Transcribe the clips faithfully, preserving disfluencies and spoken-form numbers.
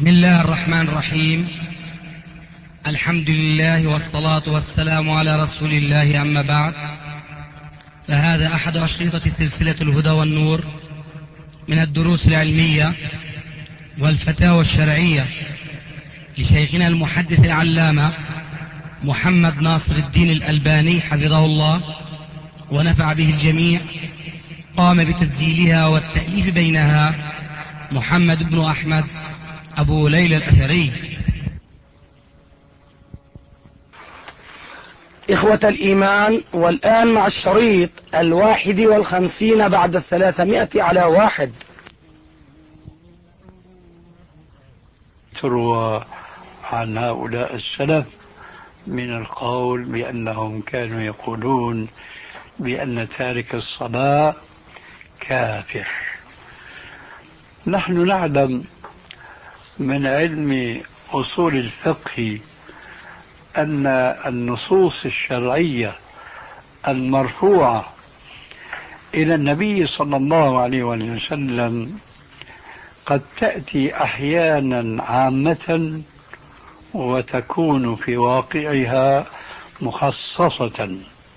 بسم الله الرحمن الرحيم. الحمد لله والصلاة والسلام على رسول الله، أما بعد، فهذا أحد أشرطة سلسلة الهدى والنور من الدروس العلمية والفتاوى الشرعية لشيخنا المحدث العلامة محمد ناصر الدين الألباني حفظه الله ونفع به الجميع. قام بتسجيلها والتأليف بينها محمد بن أحمد أبو ليلى الأثري. إخوة الإيمان، والآن مع الشريط الواحد والخمسين بعد الثلاثمائة على واحد. تروى عن هؤلاء السلف من القول بأنهم كانوا يقولون بأن تارك الصلاة كافر. نحن نعلم من علم أصول الفقه أن النصوص الشرعية المرفوعة إلى النبي صلى الله عليه وسلم قد تأتي أحيانا عامة وتكون في واقعها مخصصة،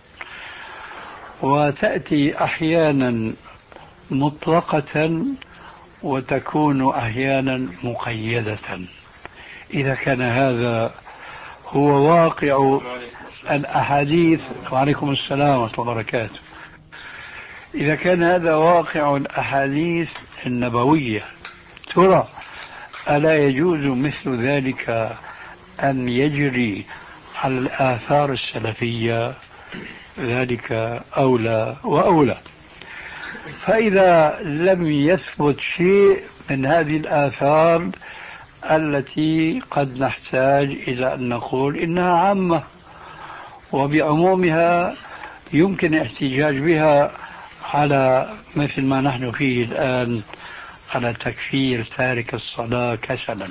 وتأتي أحيانا مطلقة وتكون أحيانا مقيدة. إذا كان هذا هو واقع الأحاديث، وعليكم السلام ورحمة الله وبركاته، إذا كان هذا واقع الأحاديث النبوية، ترى ألا يجوز مثل ذلك أن يجري على الآثار السلفية؟ ذلك أولى وأولى. فإذا لم يثبت شيء من هذه الآثار التي قد نحتاج إلى أن نقول إنها عامة، وبعمومها يمكن الاحتجاج بها على مثل ما نحن فيه الآن، على تكفير تارك الصلاة كسلا.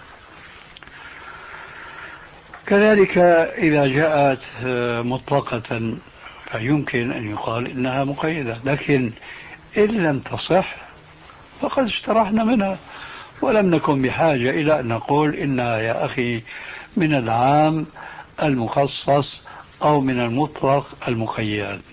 كذلك إذا جاءت مطلقة فيمكن أن يقال إنها مقيدة، لكن إن لم تصح فقد استرحنا منها ولم نكن بحاجة إلى أن نقول إنها يا أخي من العام المخصص أو من المطلق المقيد.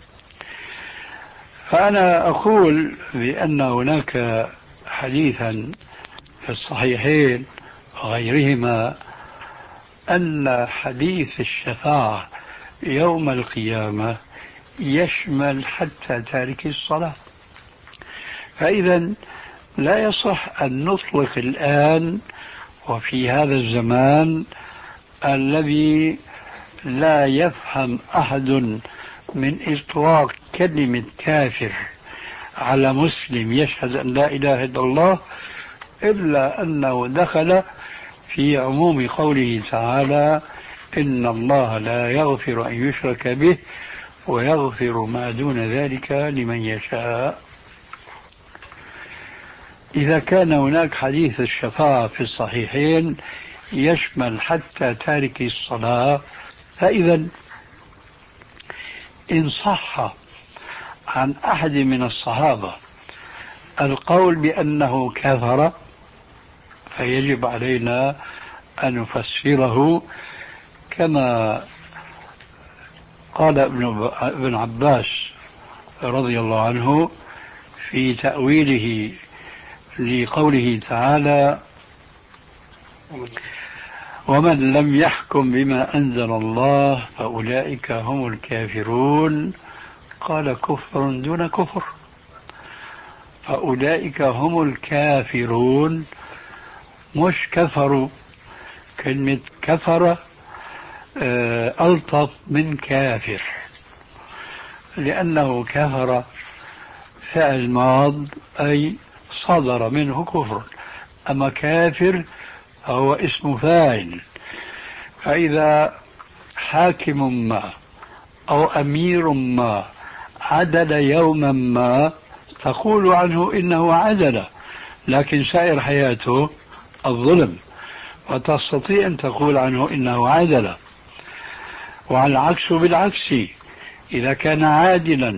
فأنا أقول بأن هناك حديثا في الصحيحين وغيرهما أن حديث الشفاعة يوم القيامة يشمل حتى تارك الصلاة. فإذا لا يصح أن نطلق الآن وفي هذا الزمان الذي لا يفهم أحد من إطلاق كلمة كافر على مسلم يشهد أن لا إله إلا الله إلا أنه دخل في عموم قوله تعالى: إن الله لا يغفر أن يشرك به ويغفر ما دون ذلك لمن يشاء. إذا كان هناك حديث الشفاعة في الصحيحين يشمل حتى تارك الصلاة، فإذا إن صح عن أحد من الصحابة القول بأنه كفر فيجب علينا أن نفسره كما قال ابن عباس رضي الله عنه في تأويله لقوله تعالى: ومن لم يحكم بما أنزل الله فأولئك هم الكافرون. قال: كفر دون كفر، فأولئك هم الكافرون، مش كفروا. كلمة كفر ألطف من كافر، لأنه كفر فعل ماض أي صدر منه كفر، أما كافر هو اسم فاعل. فإذا حاكم ما أو أمير ما عدل يوما ما تقول عنه إنه عدل، لكن سائر حياته الظلم، وتستطيع أن تقول عنه إنه عدل. وعلى العكس بالعكس، إذا كان عادلا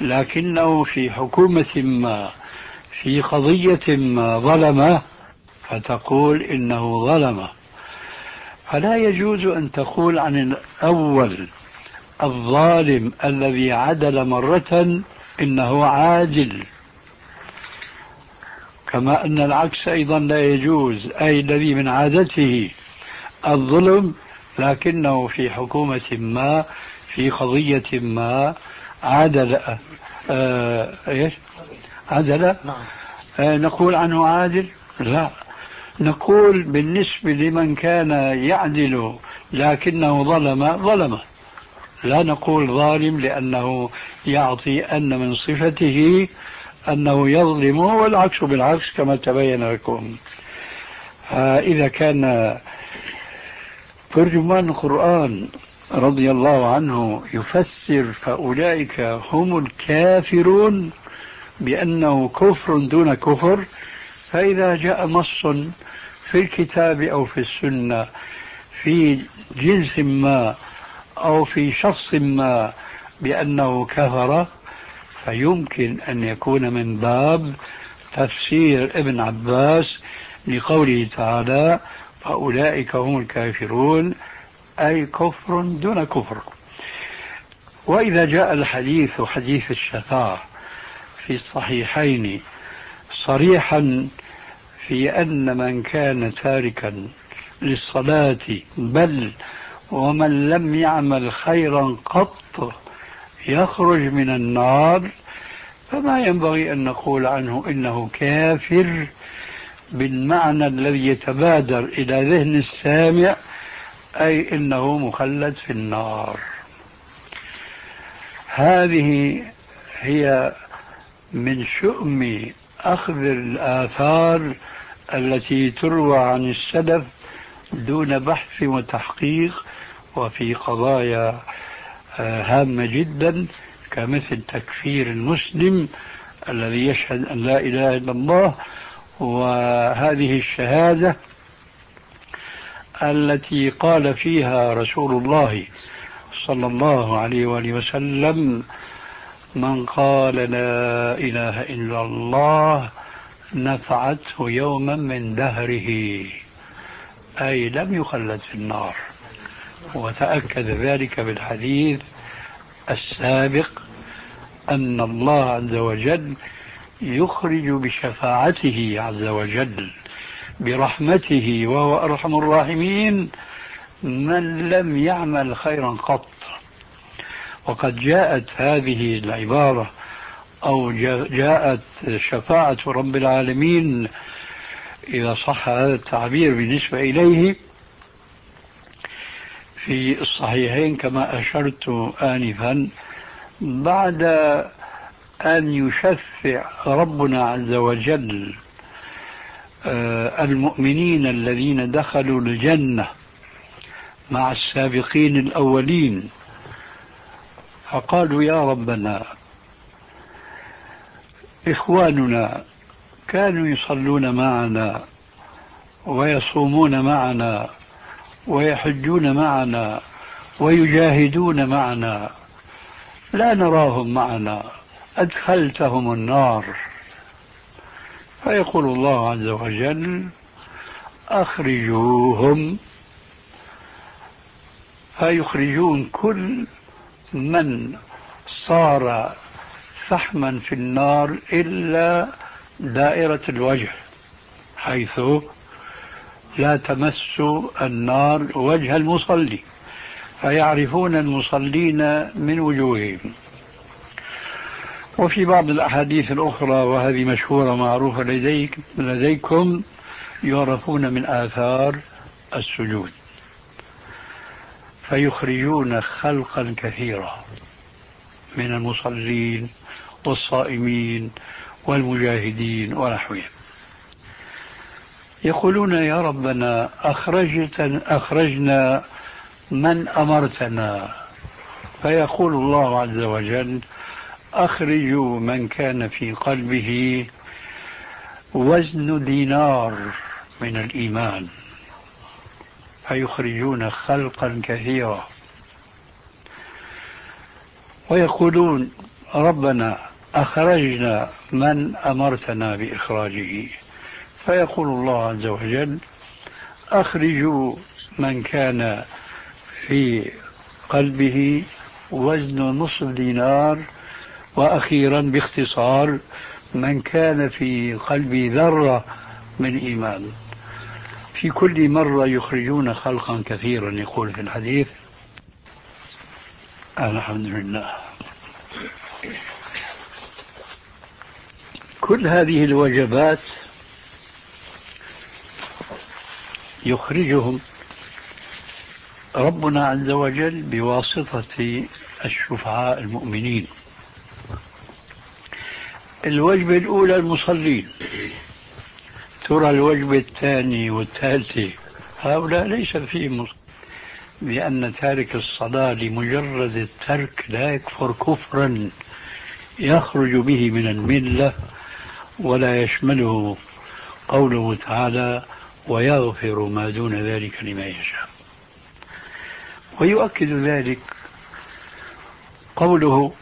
لكنه في حكومة ما في قضية ما ظلمه فتقول إنه ظلم. فلا يجوز أن تقول عن الأول الظالم الذي عدل مرة إنه عادل، كما أن العكس أيضا لا يجوز، أي الذي من عادته الظلم لكنه في حكومة ما في قضية ما عدل. آه إيش عدل؟ آه نقول عنه عادل؟ لا، نقول بالنسبة لمن كان يعدل لكنه ظلم ظلم، لا نقول ظالم لأنه يعطي أن من صفته أنه يظلم، والعكس بالعكس كما تبين لكم. فإذا كان ترجمان القرآن رضي الله عنه يفسر فأولئك هم الكافرون بأنه كفر دون كفر، فإذا جاء نص في الكتاب أو في السنة في جنس ما أو في شخص ما بأنه كفر، فيمكن أن يكون من باب تفسير ابن عباس لقوله تعالى فأولئك هم الكافرون، أي كفر دون كفر. وإذا جاء الحديث حديث الشفاعة في الصحيحين صريحا في أن من كان تاركا للصلاة بل ومن لم يعمل خيرا قط يخرج من النار، فما ينبغي أن نقول عنه إنه كافر بالمعنى الذي يتبادر إلى ذهن السامع، أي إنه مخلد في النار. هذه هي من شؤم أخذ الآثار التي تروى عن السلف دون بحث وتحقيق، وفي قضايا هامة جدا كمثل تكفير المسلم الذي يشهد أن لا إله إلا الله، وهذه الشهادة التي قال فيها رسول الله صلى الله عليه وآله وسلم من قال لا إله إلا الله نفعته يوما من دهره، أي لم يخلد في النار. وتأكد ذلك بالحديث السابق أن الله عز وجل يخرج بشفاعته عز وجل برحمته وهو أرحم الراحمين من لم يعمل خيرا قط. وقد جاءت هذه العبارة أو جاءت شفاعة رب العالمين إذا صح هذا التعبير بالنسبة إليه في الصحيحين كما أشرت آنفا، بعد أن يشفع ربنا عز وجل المؤمنين الذين دخلوا الجنة مع السابقين الأولين، فقالوا يا ربنا إخواننا كانوا يصلون معنا ويصومون معنا ويحجون معنا ويجاهدون معنا، لا نراهم معنا، أدخلتهم النار. فيقول الله عز وجل أخرجوهم، فيخرجون كل من صار فحما في النار إلا دائرة الوجه، حيث لا تمس النار وجه المصلي، فيعرفون المصلين من وجوههم. وفي بعض الأحاديث الأخرى وهذه مشهورة معروفة لديك لديكم يعرفون من آثار السجود، فيخرجون خلقا كثيرا من المصلين والصائمين والمجاهدين ونحوهم، يقولون يا ربنا أخرجنا من أمرتنا، فيقول الله عز وجل أخرجوا من كان في قلبه وزن دينار من الإيمان، فيخرجون خلقا كثيرا. ويقولون ربنا أخرجنا من أمرتنا بإخراجه، فيقول الله عز وجل أخرجوا من كان في قلبه وزن نصف دينار، وأخيرا باختصار من كان في قلبه ذرة من إيمان. في كل مرة يخرجون خلقا كثيرا يقول في الحديث. الحمد لله. كل هذه الوجبات يخرجهم ربنا عز وجل بواسطة الشفعاء المؤمنين. الوجبة الأولى المصلين، ترى الوجبة الثانية والثالثة هؤلاء ليس فيهم، لأن تارك الصلاة لمجرد الترك لا يكفر كفرا يخرج به من الملة، ولا يشمله قوله تعالى ويغفر ما دون ذلك لمن يشاء. ويؤكد ذلك قوله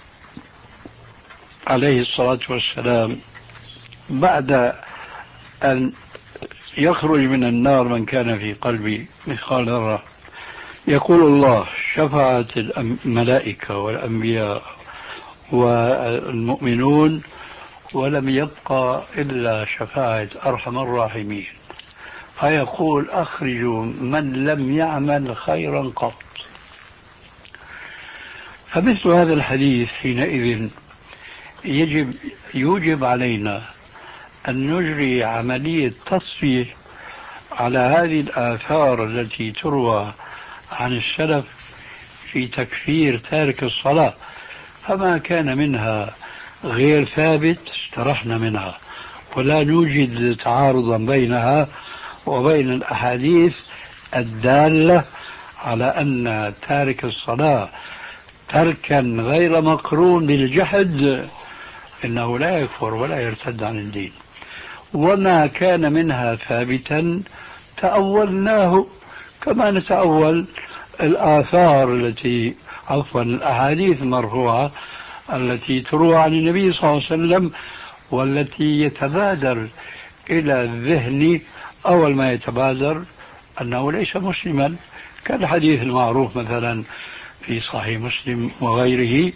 عليه الصلاة والسلام بعد أن يخرج من النار من كان في قلبي مثقال ذرة، يقول الله شفعت الملائكة والأنبياء والمؤمنون ولم يبقى إلا شفاعة أرحم الراحمين، فيقول أخرجوا من لم يعمل خيرا قط. فمثل هذا الحديث حينئذ يجب يوجب علينا أن نجري عملية تصفية على هذه الآثار التي تروى عن السلف في تكفير تارك الصلاة، فما كان منها غير ثابت استرحنا منها، ولا نوجد تعارضا بينها وبين الأحاديث الدالة على أن تارك الصلاة تركا غير مقرون بالجحد إنه لا يكفر ولا يرتد عن الدين. وما كان منها ثابتا تأولناه كما نتأول الآثار التي عفوا الأحاديث المرفوعة التي تروى عن النبي صلى الله عليه وسلم، والتي يتبادر إلى الذهن أول ما يتبادر أنه ليس مسلما، كالحديث المعروف مثلا في صحيح مسلم وغيره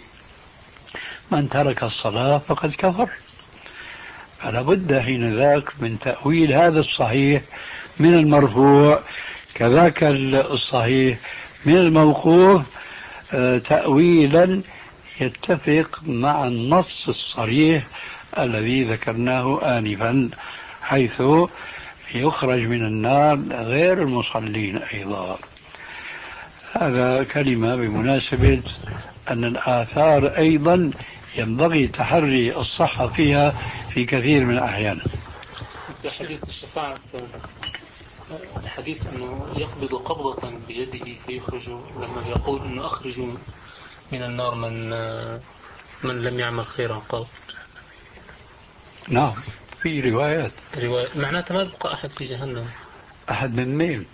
من ترك الصلاة فقد كفر. فلا بد حين ذاك من تأويل هذا الصحيح من المرفوع، كذاك الصحيح من الموقوف تأويلا يتفق مع النص الصريح الذي ذكرناه آنفا، حيث يخرج من النار غير المصلين أيضا. هذا كلمة بمناسبة أن الآثار أيضا ينبغي تحري الصحة فيها في كثير من الأحيان. مثل حديث الشفاعة، الحديث أنه يقبض قبضة بيده فيخرج، لما يقول أنه أخرجوا من النار من من لم يعمل خيرا قط. نعم في روايات رواية معناتها ما يبقى أحد في جهنم. أحد من مين؟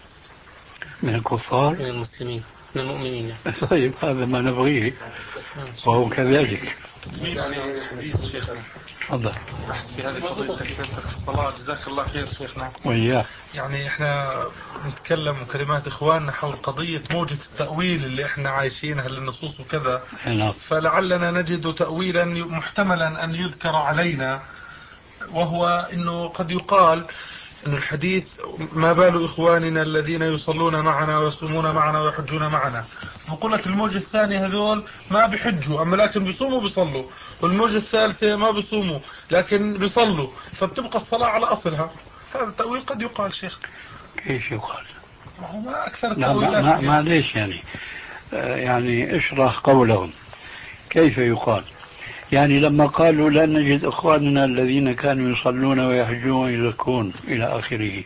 من الكفار؟ من المسلمين، من المؤمنين. طيب هذا ما نبغيه وهو كذلك. يعني حديث شيخنا تفضل في هذه القضية تكفير الصلاة. جزاك الله خير شيخنا. وإياه. يعني احنا نتكلم كلمات اخواننا حول قضية موجة التأويل اللي احنا عايشينها للنصوص وكذا، فلعلنا نجد تأويلا محتملا ان يذكر علينا، وهو انه قد يقال أن الحديث ما بال إخواننا الذين يصلون معنا ويصومون معنا ويحجون معنا، نقول لك الموجة الثانية هذول ما بيحجوا أما لكن بيصوموا بيصلوا، والموجة الثالثة ما بيصوموا لكن بيصلوا، فبتبقى الصلاة على أصلها. هذا التأويل قد يقال شيخ. كيف يقال؟ ما هو ما أكثر التأويلات. ما, ما ليش يعني آه يعني اشرح قولهم كيف يقال. يعني لما قالوا لا نجد إخواننا الذين كانوا يصلون ويحجون ويزكون إلى آخره،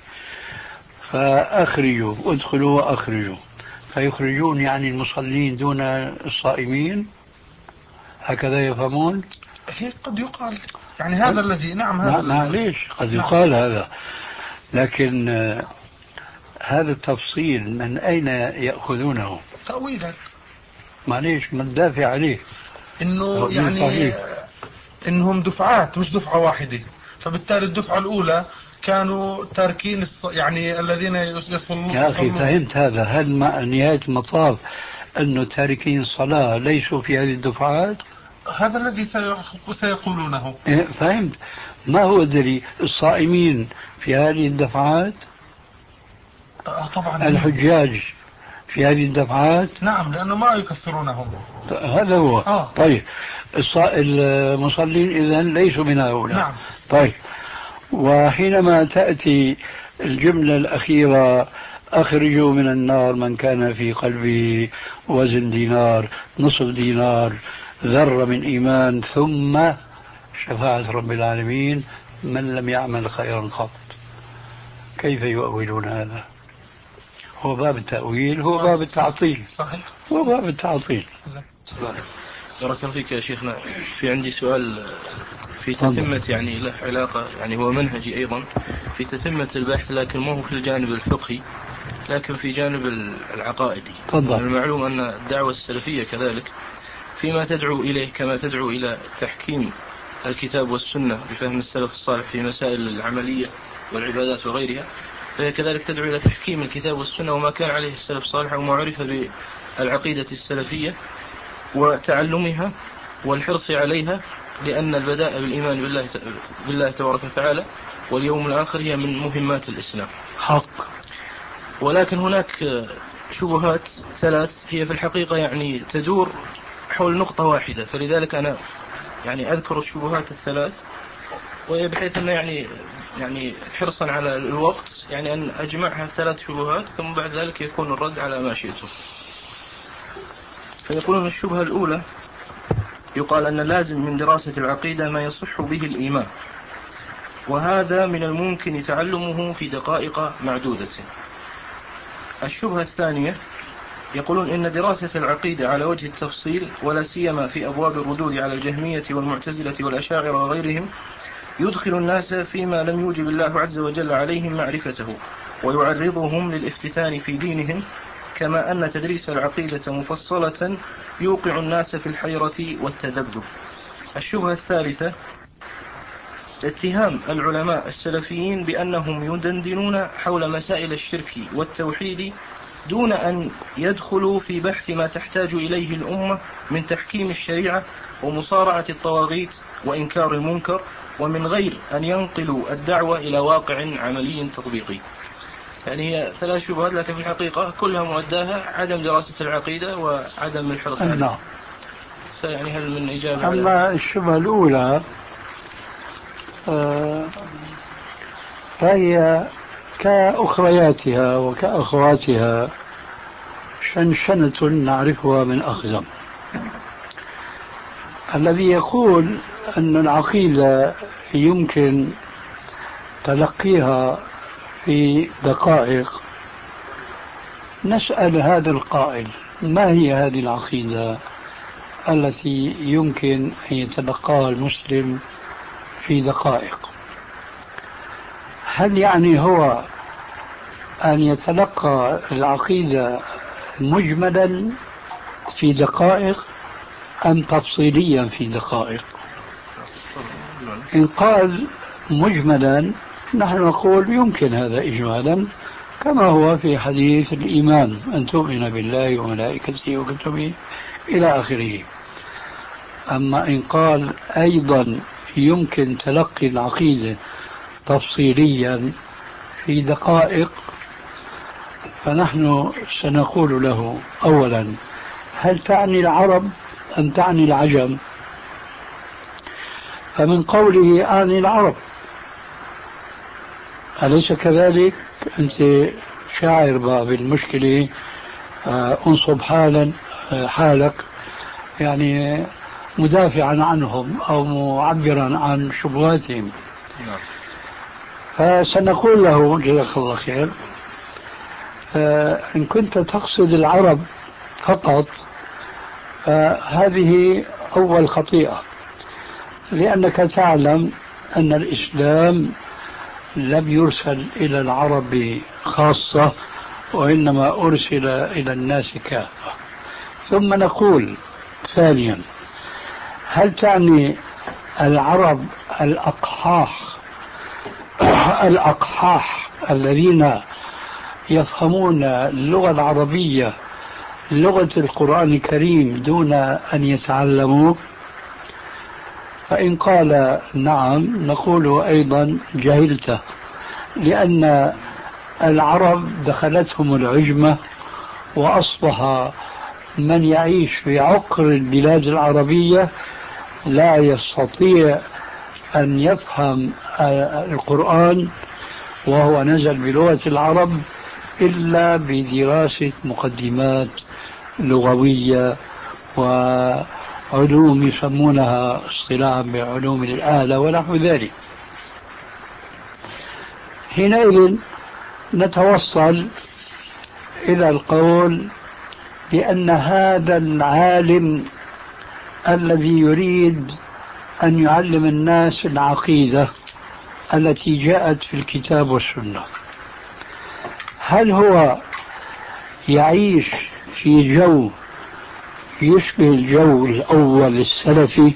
فأخرجوا ادخلوا وأخرجوا، فيخرجون يعني المصلين دون الصائمين، هكذا يفهمون. هيك قد يقال يعني هذا الذي نعم هذا ما ليش قد يقال نعم. هذا لكن آه هذا التفصيل من أين يأخذونه؟ تأويلا. معليش ما ندافع عليه انه يعني صحيح. انهم دفعات مش دفعة واحدة، فبالتالي الدفعة الاولى كانوا تاركين الص... يعني الذين يصلون. يا أخي فهمت هذا. هل مع نهاية المطاف أنه تاركين الصلاة ليسوا في هذه الدفعات؟ هذا الذي سيقولونه. إيه فهمت. ما هو الدليل؟ الصائمين في هذه الدفعات؟ آه طبعا. الحجاج في هذه الدفعات؟ نعم، لأنه ما يكفرونهم. هذا هو. آه. طيب المصلين إذن ليسوا من هؤلاء. نعم. طيب، وحينما تأتي الجملة الأخيرة أخرجوا من النار من كان في قلبه وزن دينار نصف دينار ذرة من إيمان ثم شفاعة رب العالمين من لم يعمل خيرا قط، كيف يؤولون هذا؟ هو باب التأويل، هو باب التعطيل. صحيح. هو باب التعطيل. بارك الله فيك يا شيخنا. في عندي سؤال في تتمة، يعني له علاقة، يعني هو منهجي أيضا في تتمة البحث، لكن ما هو في الجانب الفقهي لكن في جانب العقائدي. تفضل. المعلوم أن الدعوة السلفية كذلك فيما تدعو إليه كما تدعو إلى تحكيم الكتاب والسنة بفهم السلف الصالح في مسائل العملية والعبادات وغيرها، فهي كذلك تدعو إلى تحكيم الكتاب والسنة وما كان عليه السلف الصالح وما عرف بالعقيدة السلفية وتعلمها والحرص عليها، لأن البداء بالإيمان بالله بالله تبارك وتعالى واليوم الآخر هي من مهمات الإسلام. حق. ولكن هناك شبهات ثلاث هي في الحقيقة يعني تدور حول نقطة واحدة، فلذلك أنا يعني أذكر الشبهات الثلاث، وبحيث أن يعني يعني حرصا على الوقت يعني أن أجمعها ثلاث شبهات ثم بعد ذلك يكون الرد على ما شئتم. فيقولون الشبهة الأولى يقال أن لازم من دراسة العقيدة ما يصح به الإيمان، وهذا من الممكن تعلمه في دقائق معدودة. الشبهة الثانية يقولون إن دراسة العقيدة على وجه التفصيل ولا سيما في أبواب الردود على الجهمية والمعتزلة والأشاعرة وغيرهم يدخل الناس فيما لم يوجب الله عز وجل عليهم معرفته ويعرضهم للافتتان في دينهم، كما أن تدريس العقيدة مفصلة يوقع الناس في الحيرة والتذبذب. الشبهة الثالثة اتهام العلماء السلفيين بأنهم يدندنون حول مسائل الشرك والتوحيد دون أن يدخلوا في بحث ما تحتاج إليه الأمة من تحكيم الشريعة ومصارعة الطواغيت وإنكار المنكر، ومن غير أن ينقلوا الدعوة إلى واقع عملي تطبيقي. يعني هي ثلاث شبهات لكن في الحقيقة كلها مؤداها عدم دراسة العقيدة وعدم الحرص عليها. فيعني هل من إجابة؟ أما الشبهة الأولى آه فهي كأخرياتها وكأخواتها شنشنة نعرفها من أخزم. الذي يقول أن العقيدة يمكن تلقيها في دقائق، نسأل هذا القائل ما هي هذه العقيدة التي يمكن أن يتلقاها المسلم في دقائق؟ هل يعني هو أن يتلقى العقيدة مجملا في دقائق أم تفصيليا في دقائق؟ إن قال مجملا نحن نقول يمكن هذا إجمالا، كما هو في حديث الإيمان أن تؤمن بالله وملائكته وكتبه إلى آخره. أما إن قال أيضا يمكن تلقي العقيدة تفصيليا في دقائق، فنحن سنقول له أولا هل تعني العرب أم تعني العجم؟ فمن قوله أعني العرب أليس كذلك؟ أنت شاعر بالمشكلة، أنصب حالا حالك يعني مدافعا عنهم أو معبرا عن شبهاتهم. فسنقول له جزاك الله خير إن كنت تقصد العرب فقط فهذه أول خطيئة، لأنك تعلم أن الإسلام لم يرسل إلى العرب خاصة وإنما أرسل إلى الناس كافة. ثم نقول ثانيا هل تعني العرب الأقحاح الأقحاح الذين يفهمون اللغة العربية لغة القرآن الكريم دون أن يتعلموا؟ فإن قال نعم نقول أيضا جهلته، لأن العرب دخلتهم العجمة وأصبح من يعيش في عقر البلاد العربية لا يستطيع أن يفهم القرآن وهو نزل بلغة العرب إلا بدراسة مقدمات لغوية وعلوم يسمونها اصطلاحا بعلوم الآلة ونحو ذلك. حينئذ نتوصل إلى القول بأن هذا العالم الذي يريد أن يعلم الناس العقيدة التي جاءت في الكتاب والسنة، هل هو يعيش في جو يشبه الجو الأول السلفي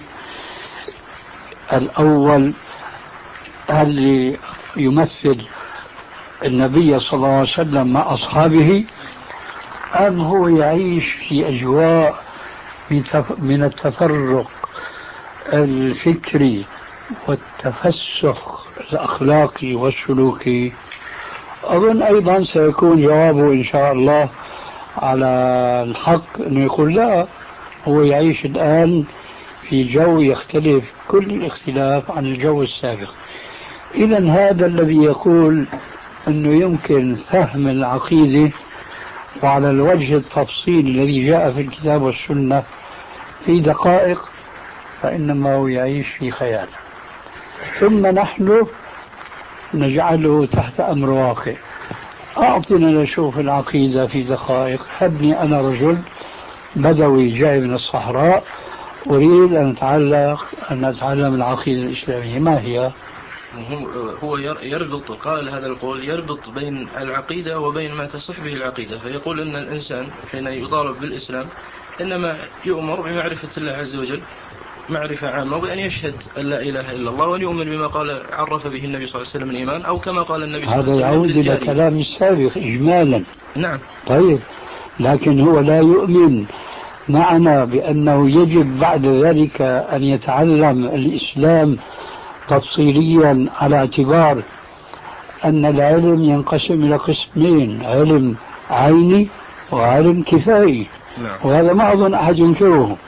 الأول اللي يمثل النبي صلى الله عليه وسلم مع أصحابه، أم هو يعيش في أجواء من التفرق الفكري والتفسخ الأخلاقي والسلوكي؟ أظن أيضا سيكون جوابه إن شاء الله على الحق أنه يقول لا، هو يعيش الآن في جو يختلف كل الاختلاف عن الجو السابق. إذن هذا الذي يقول أنه يمكن فهم العقيدة وعلى الوجه التفصيلي الذي جاء في الكتاب والسنة في دقائق، فإنما هو يعيش في خيال، ثم نحن نجعله تحت أمر واقع. أعطنا نشوف العقيدة في دقائق. هبني أنا رجل بدوي جاي من الصحراء أريد أن أتعلق أن أتعلم العقيدة الإسلامية، ما هي؟ هو يربط، قال هذا القول يربط بين العقيدة وبين ما تصح به العقيدة، فيقول أن الإنسان حين يطالب بالإسلام إنما يؤمر بمعرفة الله عز وجل معرفة عامة، وبأن يشهد أن لا إله إلا الله، وأن يؤمن بما قال عرف به النبي صلى الله عليه وسلم الإيمان، أو كما قال النبي صلى الله عليه وسلم. هذا يعود إلى كلام السابق إجمالا. نعم. طيب، لكن هو لا يؤمن معنا بأنه يجب بعد ذلك أن يتعلم الإسلام تفصيليا، على اعتبار أن العلم ينقسم إلى قسمين: علم عيني وعلم كفائي. نعم. وهذا ما أظن أحد ينكره.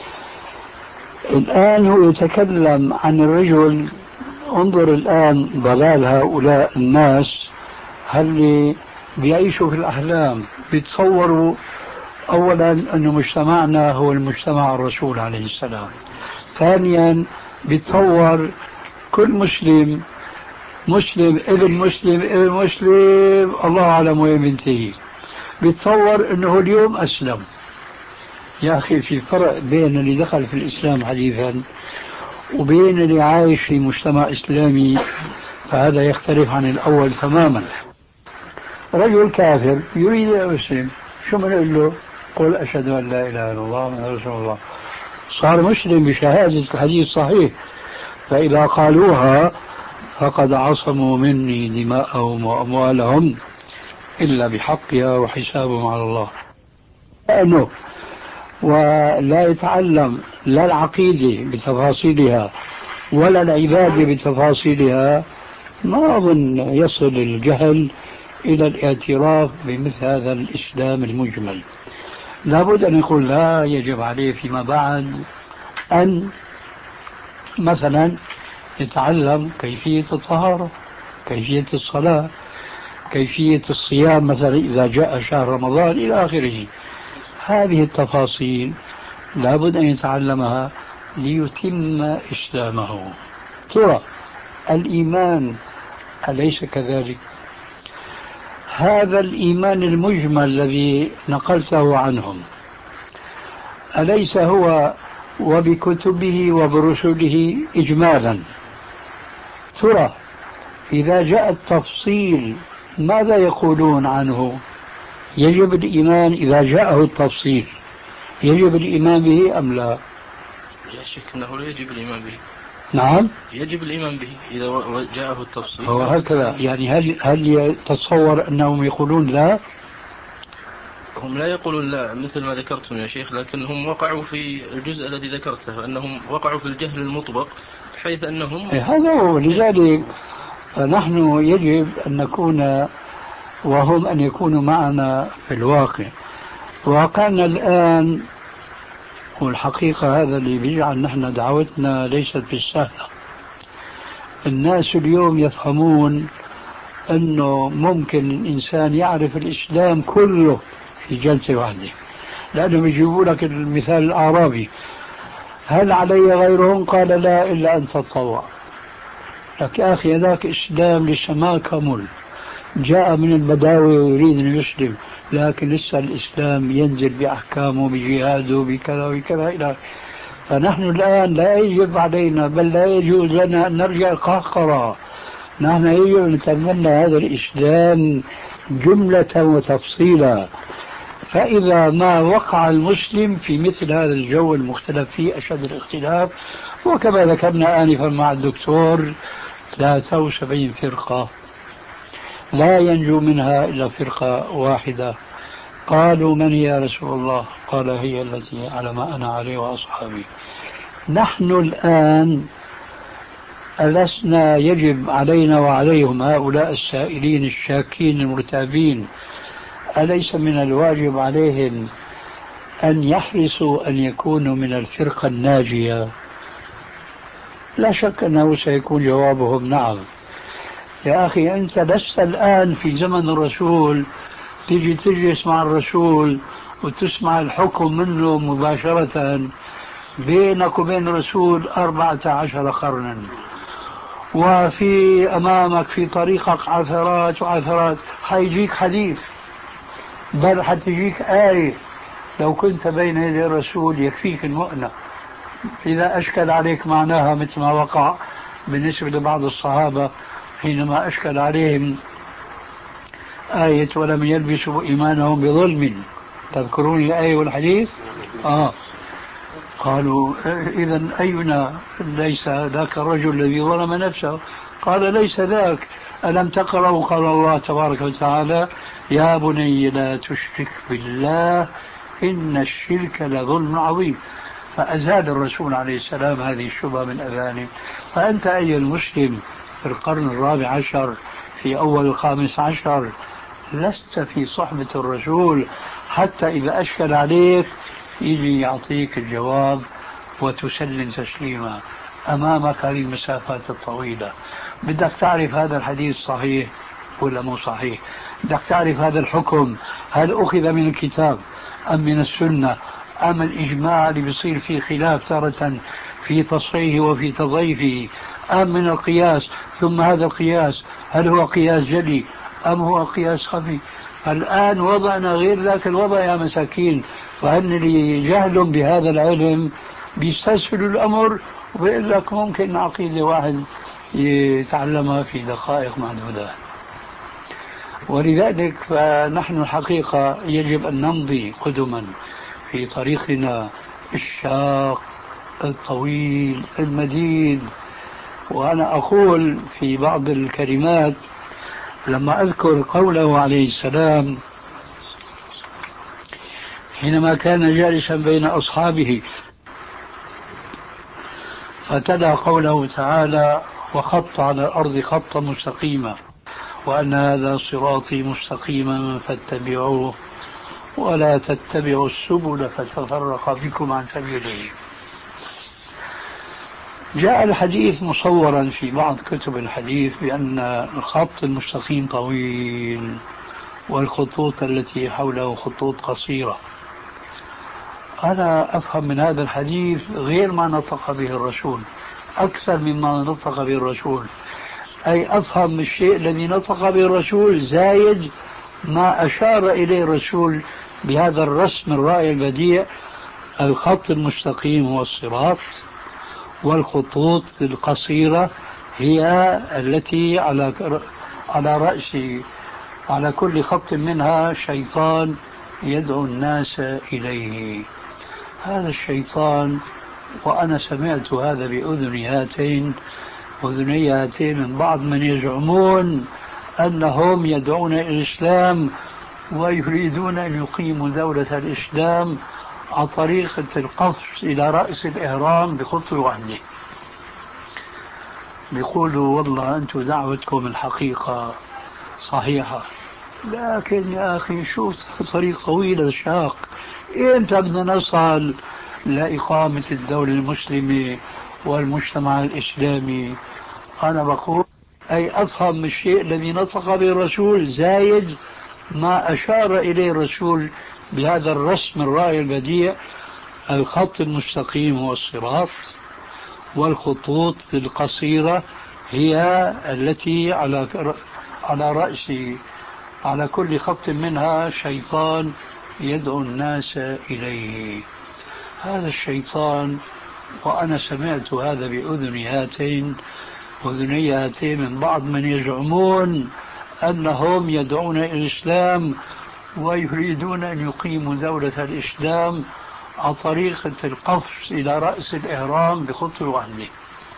الآن هو يتكلم عن الرجل. انظر الآن ضلال هؤلاء الناس، هل بيعيشوا في الأحلام، بيتصوروا أولا أن مجتمعنا هو المجتمع الرسول عليه السلام، ثانيا بيتصور كل مسلم مسلم ابن مسلم ابن مسلم الله أعلم وين بينتهي، بيتصور أنه اليوم أسلم. يا أخي في فرق بين اللي دخل في الإسلام حديثا وبين اللي عايش في مجتمع إسلامي، فهذا يختلف عن الأول تماما. رجل كافر يريد أن يسلم، شو بنقول له؟ قل أشهد أن لا إله إلا الله محمد رسول الله. صار مسلم بشهادة الحديث صحيح، فإذا قالوها فقد عصموا مني دماءهم وأموالهم إلا بحقها وحسابهم على الله. لأنه ولا يتعلم لا العقيدة بتفاصيلها ولا العبادة بتفاصيلها، ما أظن يصل الجهل إلى الاعتراف بمثل هذا الإسلام المجمل. لابد أن يقول لا، يجب عليه فيما بعد أن مثلا يتعلم كيفية الطهارة، كيفية الصلاة، كيفية الصيام مثلا إذا جاء شهر رمضان إلى آخره. هذه التفاصيل لابد أن يتعلمها ليتم إسلامه. ترى الإيمان أليس كذلك؟ هذا الإيمان المجمل الذي نقلته عنهم أليس هو وبكتبه وبرسله إجمالا؟ ترى إذا جاء التفصيل ماذا يقولون عنه؟ يجب الإيمان إذا جاءه التفصيل، يجب الإيمان به أم لا؟ لا شك أنه لا يجب الإيمان به. نعم يجب الإيمان به إذا جاءه التفصيل. هو هكذا يعني. هل هل يتصور أنهم يقولون لا؟ هم لا يقولون لا مثل ما ذكرتم يا شيخ، لكنهم وقعوا في الجزء الذي ذكرته، أنهم وقعوا في الجهل المطبق بحيث أنهم إيه هذا هو. لذلك فنحن يجب أن نكون وهم أن يكونوا معنا في الواقع. واقعنا الآن والحقيقة هذا اللي بيجعل نحن دعوتنا ليست بالسهلة. الناس اليوم يفهمون أنه ممكن الإنسان يعرف الإسلام كله في جلسة واحدة، لأنهم يجيبوا لك المثال الأعرابي: هل علي غيرهم؟ قال لا إلا أن تتطوع. لك يا أخي هذاك إسلام لسه ما كمل، جاء من البداوي ويريد أن يسلم، لكن لسه الإسلام ينزل بأحكامه بجهاده بكذا وكذا إلى. فنحن الآن لا يجب علينا بل لا يجوز لنا أن نرجع قهقرة. نحن يجب أن نتمنى هذا الإسلام جملة وتفصيلا. فإذا ما وقع المسلم في مثل هذا الجو المختلف فيه أشد الاختلاف، وكما ذكرنا آنفا مع الدكتور ثلاثة وسبعين فرقة لا ينجو منها إلا فرقة واحدة. قالوا من يا رسول الله؟ قال هي التي على ما أنا عليه وأصحابي. نحن الآن ألسنا يجب علينا وعليهم هؤلاء السائلين الشاكين المرتابين، أليس من الواجب عليهم أن يحرصوا أن يكونوا من الفرقة الناجية؟ لا شك أنه سيكون جوابهم نعم. يا أخي أنت لست الآن في زمن الرسول تيجي تجلس مع الرسول وتسمع الحكم منه مباشرة. بينك وبين الرسول أربعة عشر قرنا، وفي أمامك في طريقك عثرات وعثرات. حيجيك حديث، بل حتجيك آية لو كنت بين يدي الرسول يكفيك المؤنة. إذا أشكل عليك معناها مثل ما وقع بالنسبة لبعض الصحابة حينما أشكل عليهم آية ولم يلبسوا إيمانهم بظلم. تذكرون الآية والحديث؟ آه. قالوا إذن أينا ليس ذاك الرجل الذي ظلم نفسه؟ قال ليس ذاك. ألم تقرأوا قال الله تبارك وتعالى يا بني لا تشرك بالله إن الشرك لظلم عظيم. فأزال الرسول عليه السلام هذه الشبهة من أذانه. فأنت أيها المسلم في القرن الرابع عشر في أول الخامس عشر لست في صحبة الرسول، حتى إذا أشكل عليك يجي يعطيك الجواب وتسلم تسليما. أمامك هذه المسافات الطويلة، بدك تعرف هذا الحديث صحيح ولا مو صحيح، بدك تعرف هذا الحكم هل أخذ من الكتاب أم من السنة أم الإجماع اللي بيصير فيه خلاف تارة في تصحيحه وفي تضعيفه، أم من القياس، ثم هذا القياس هل هو قياس جلي أم هو قياس خفي. الآن وضعنا غير ذاك الوضع يا مساكين، وأن اللي جهل بهذا العلم بيستسهلوا الأمر وبيقول لك ممكن عقيدة واحد يتعلمها في دقائق معدودة. ولذلك فنحن الحقيقة يجب أن نمضي قدما في طريقنا الشاق الطويل المديد. وأنا أقول في بعض الكلمات لما أذكر قوله عليه السلام حينما كان جالسا بين أصحابه فتلا قوله تعالى وخط على الأرض خطا مستقيما وأن هذا صراطي مستقيما فاتبعوه ولا تتبعوا السبل فتفرق بكم عن سبيله. جاء الحديث مصورا في بعض كتب الحديث بأن الخط المستقيم طويل والخطوط التي حوله خطوط قصيرة. أنا أفهم من هذا الحديث غير ما نطق به الرسول أكثر مما نطق به الرسول، أي أفهم الشيء الذي نطق به الرسول زايد ما أشار إليه الرسول بهذا الرسم الرائع البديع. الخط المستقيم هو الصراط، والخطوط القصيرة هي التي على على رأس على كل خط منها شيطان يدعو الناس إليه. هذا الشيطان وأنا سمعت هذا بأذني هاتين أذني هاتين من بعض من يزعمون أنهم يدعون إلى الإسلام ويريدون أن يقيموا دولة الإسلام عن طريقة القفز إلى رأس الإهرام بخطوة واحدة. بيقولوا والله أنتم دعوتكم الحقيقة صحيحة، لكن يا أخي شو طريق طويل شاق، إمتى بدنا نصل لإقامة الدولة المسلمة والمجتمع الإسلامي؟ أنا بقول أي أفهم من الشيء الذي نطق به الرسول زايد ما أشار إليه الرسول بهذا الرسم الرائع البديع: الخط المستقيم هو الصراط، والخطوط القصيرة هي التي على على رأس على كل خط منها شيطان يدعو الناس إليه. هذا الشيطان، وأنا سمعت هذا بأذني هاتين أذني هاتين من بعض من يزعمون أنهم يدعون إلى الإسلام ويريدون أن يقيموا دولة الإسلام عن طريقة القفز إلى رأس الإهرام بخطوة واحدة.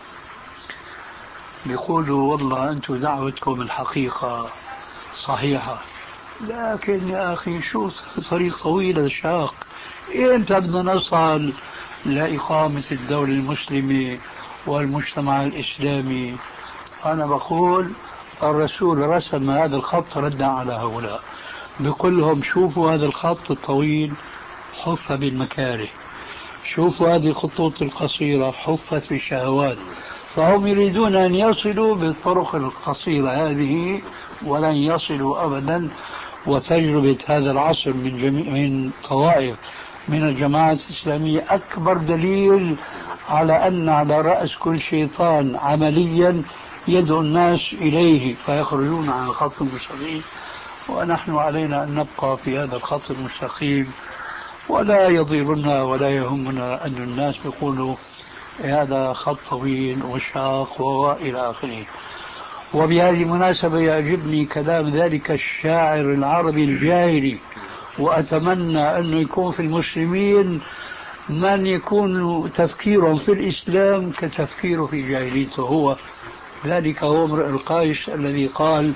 بيقولوا والله أنتم دعوتكم الحقيقة صحيحة، لكن يا أخي شو طريق طويل شاق، إمتى بدنا نصل لإقامة الدولة المسلمة والمجتمع الإسلامي؟ أنا بقول الرسول رسم هذا الخط ردا على هؤلاء، بيقول لهم شوفوا هذا الخط الطويل حف بالمكاره، شوفوا هذه الخطوط القصيرة حفت بالشهوات، فهم يريدون أن يصلوا بالطرق القصيرة هذه ولن يصلوا أبدا. وتجربة هذا العصر من جميع من طوائف من الجماعات الإسلامية أكبر دليل على أن على رأس كل شيطان عمليا يدعو الناس إليه فيخرجون عن الخط المستقيم، ونحن علينا أن نبقى في هذا الخط المستقيم، ولا يضيرنا ولا يهمنا أن الناس يقولوا هذا خط طويل وشاق وإلى آخره. وبهذه المناسبة يعجبني كلام ذلك الشاعر العربي الجاهلي، وأتمنى أنه يكون في المسلمين من يكون تفكيرهم في الإسلام كتفكيره في جاهليته هو. ذلك هو امرؤ القيس الذي قال: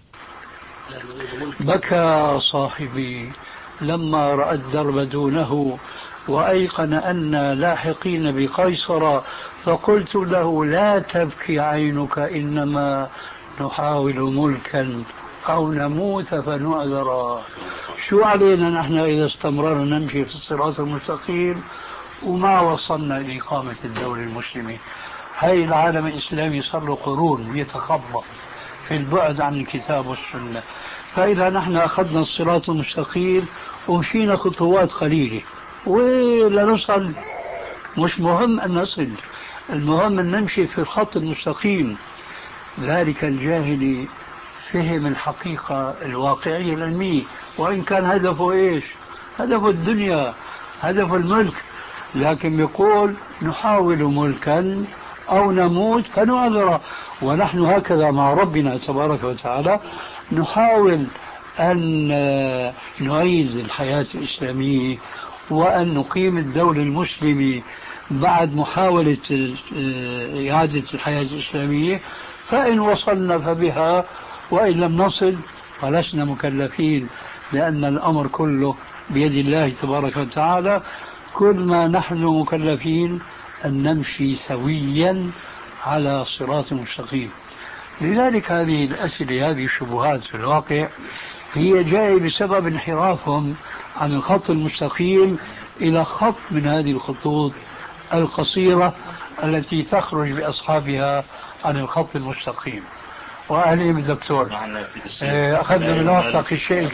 بكى صاحبي لما رأى الدرب دونه وأيقن أن لاحقين بقيصر، فقلت له لا تبكي عينك إنما نحاول ملكا أو نموت فنعذر. شو علينا نحن إذا استمررنا نمشي في الصراط المستقيم وما وصلنا لإقامة الدولة المسلمة؟ هاي العالم الإسلامي صار له قرون يتخبط في البعد عن الكتاب والسنة، فإذا نحن أخذنا الصراط المستقيم ومشينا خطوات قليلة ولا نصل، مش مهم أن نصل، المهم أن نمشي في الخط المستقيم. ذلك الجاهلي فهم الحقيقة الواقعية العلمية، وإن كان هدفه إيش؟ هدفه الدنيا، هدفه الملك، لكن يقول نحاول ملكا أو نموت فنعذر. ونحن هكذا مع ربنا تبارك وتعالى نحاول أن نعيد الحياة الإسلامية وأن نقيم الدولة المسلمة بعد محاولة إعادة الحياة الإسلامية، فإن وصلنا فبها، وإن لم نصل فلسنا مكلفين، لأن الأمر كله بيد الله تبارك وتعالى. كل ما نحن مكلفين أن نمشي سويا على صراط مستقيم. لذلك هذه الأسئلة هذه الشبهات في الواقع هي جاية بسبب انحرافهم عن الخط المستقيم إلى خط من هذه الخطوط القصيرة التي تخرج بأصحابها عن الخط المستقيم. وأهلي بالدكتور أخذنا من وقتك الشيء.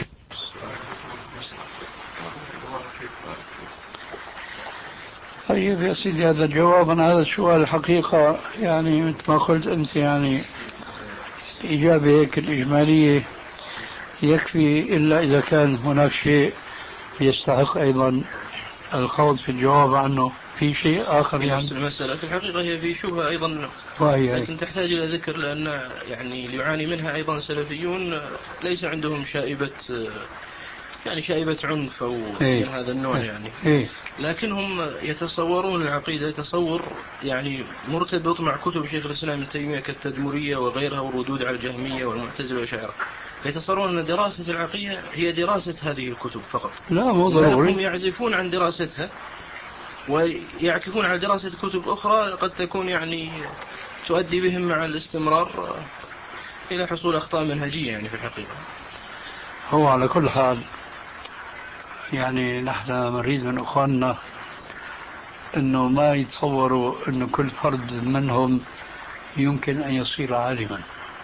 طيب يا سيدي، هذا الجواب عن هذا السؤال الحقيقة يعني مثل ما قلت أنت، يعني إجابة هيك الإجمالية يكفي، إلا إذا كان هناك شيء يستحق أيضا الخوض في الجواب عنه. في شيء آخر يعني المسألة في الحقيقة هي في شبهة أيضا لكن تحتاج إلى ذكر، لأن يعني يعاني منها أيضا سلفيون ليس عندهم شائبة يعني شائبة عنف أو إيه. من هذا النوع إيه. يعني إيه. لكنهم يتصورون العقيدة تصور يعني مرتبط مع كتب شيخ الإسلام ابن تيمية كالتدمرية وغيرها والردود على الجهمية والمعتزلة والأشاعرة، يتصورون أن دراسة العقيدة هي دراسة هذه الكتب فقط، لا مو ضروري. هم يعزفون عن دراستها ويعكفون على دراسة كتب أخرى قد تكون يعني تؤدي بهم مع الاستمرار إلى حصول أخطاء منهجية يعني في الحقيقة. هو على كل حال يعني نحن نريد من أخواننا أنه ما يتصوروا أنه كل فرد منهم يمكن أن يصير عالما،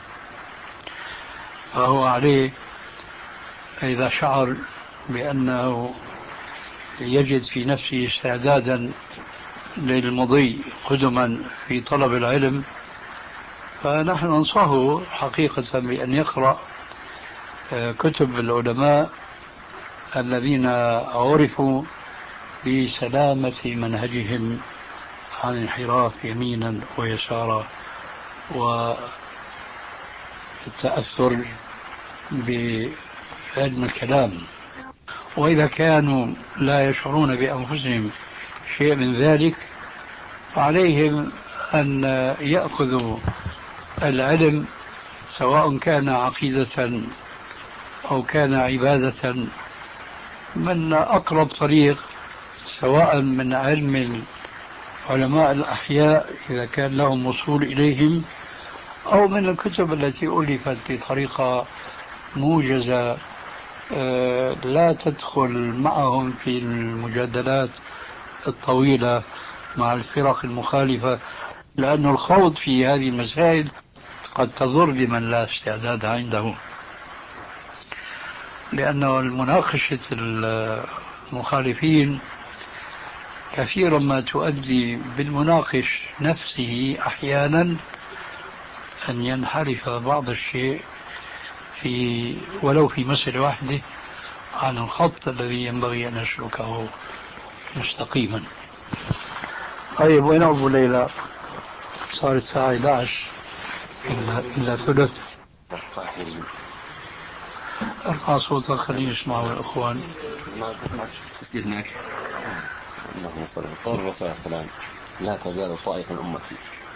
فهو عليه إذا شعر بأنه يجد في نفسه استعدادا للمضي قدما في طلب العلم، فنحن ننصحه حقيقة بأن يقرأ كتب العلماء الذين عرفوا بسلامة منهجهم عن انحراف يمينا ويسارا والتأثر بعلم الكلام. وإذا كانوا لا يشعرون بأنفسهم شيء من ذلك فعليهم أن يأخذوا العلم سواء كان عقيدة أو كان عبادة من أقرب طريق، سواء من علم علماء الأحياء إذا كان لهم وصول إليهم، أو من الكتب التي ألفت بطريقة موجزة لا تدخل معهم في المجادلات الطويلة مع الفرق المخالفة، لأن الخوض في هذه المسائل قد تضر بمن لا استعداد عنده، لأنه المناقشة المخالفين كثيرا ما تؤدي بالمناقش نفسه أحيانا أن ينحرف بعض الشيء في ولو في مسألة واحدة عن الخط الذي ينبغي أن يسلكه مستقيما. طيب وين أبو ليلى؟ صار الساعة إحدى عشر إلا, إلا ثلث. ارفع صوتك خلينا نسمعه الأخوان. تسجيل معك. اللهم صل على قول الرسول صلى الله عليه وسلم: لا تزال طائفة من أمتي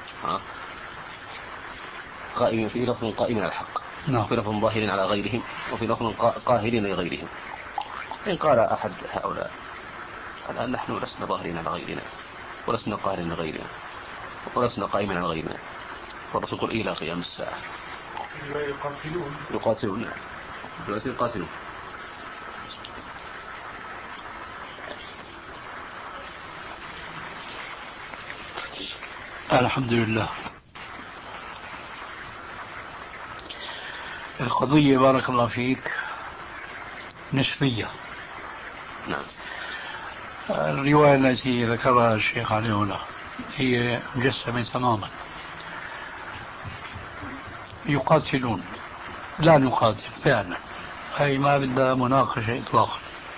قائمين في لفظ قائمين على الحق، نعم. في لفظ ظاهرين على غيرهم، وفي لفظ قاهرين لغيرهم. إن قال أحد هؤلاء: الآن نحن لسنا ظاهرين على غيرنا ولسنا قاهرين لغيرنا ولسنا قائمين على غيرنا، فالرسول يقول إلى قيام الساعة يقاتلون يقاتلون دلوقتي يقاتلون. الحمد لله. القضية بارك الله فيك نسبية. نعم. الرواية التي ذكرها الشيخ علي هنا هي مجسمة تماما. يقاتلون، لا نقاتل فعلا، هي ما بدها مناقشة إطلاقا،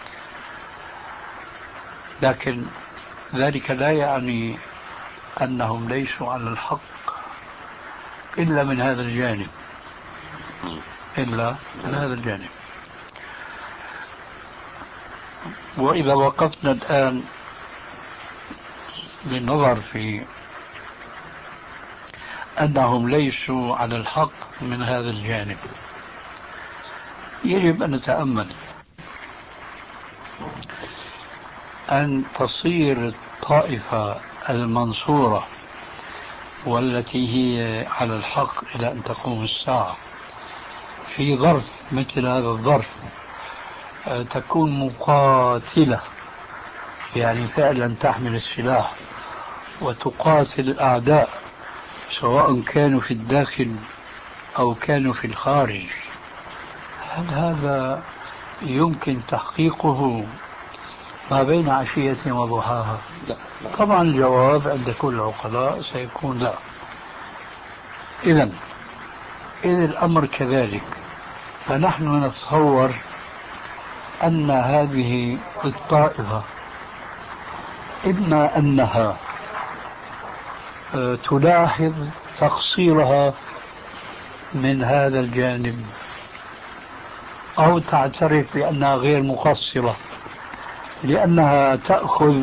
لكن ذلك لا يعني أنهم ليسوا على الحق إلا من هذا الجانب، إلا من هذا الجانب. وإذا وقفنا الآن للنظر في أنهم ليسوا على الحق من هذا الجانب، يجب أن نتأمل أن تصير الطائفة المنصورة والتي هي على الحق إلى أن تقوم الساعة في ظرف مثل هذا الظرف تكون مقاتلة، يعني فعلا تحمل السلاح وتقاتل الأعداء سواء كانوا في الداخل أو كانوا في الخارج. هل هذا يمكن تحقيقه ما بين عشية وضحاها؟ لا. لا. طبعا الجواب عند كل العقلاء سيكون لا. إذن إذا الأمر كذلك فنحن نتصور أن هذه الطائفة إما أنها تلاحظ تقصيرها من هذا الجانب أو تعترف بأنها غير مقصرة، لأنها تأخذ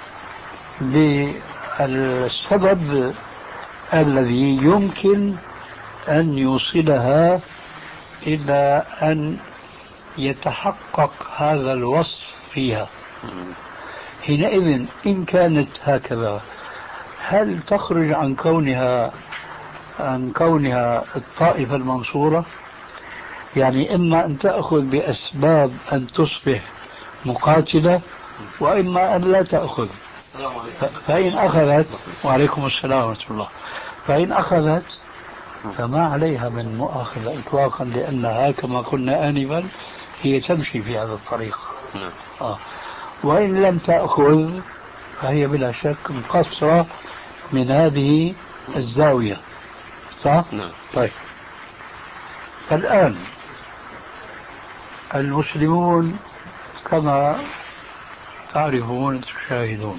بالسبب الذي يمكن أن يوصلها إلى أن يتحقق هذا الوصف فيها. حينئذ إن كانت هكذا هل تخرج عن كونها عن كونها الطائفة المنصورة؟ يعني إما أن تأخذ بأسباب أن تصبح مقاتلة، وإما أن لا تأخذ. فإن أخذت، وعليكم السلام ورحمة الله، فإن أخذت فما عليها من مؤاخذة إطلاقا، لأنها كما قلنا آنفا هي تمشي في هذا الطريق. آه. وإن لم تأخذ فهي بلا شك مقصرة من هذه الزاوية. صح؟ نعم. طيب، الآن المسلمون كما تعرفون تشاهدون،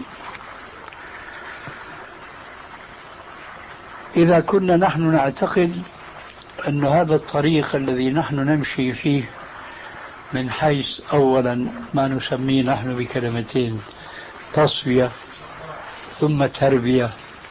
إذا كنا نحن نعتقد أن هذا الطريق الذي نحن نمشي فيه من حيث أولا ما نسميه نحن بكلمتين تصفية ثم تربية،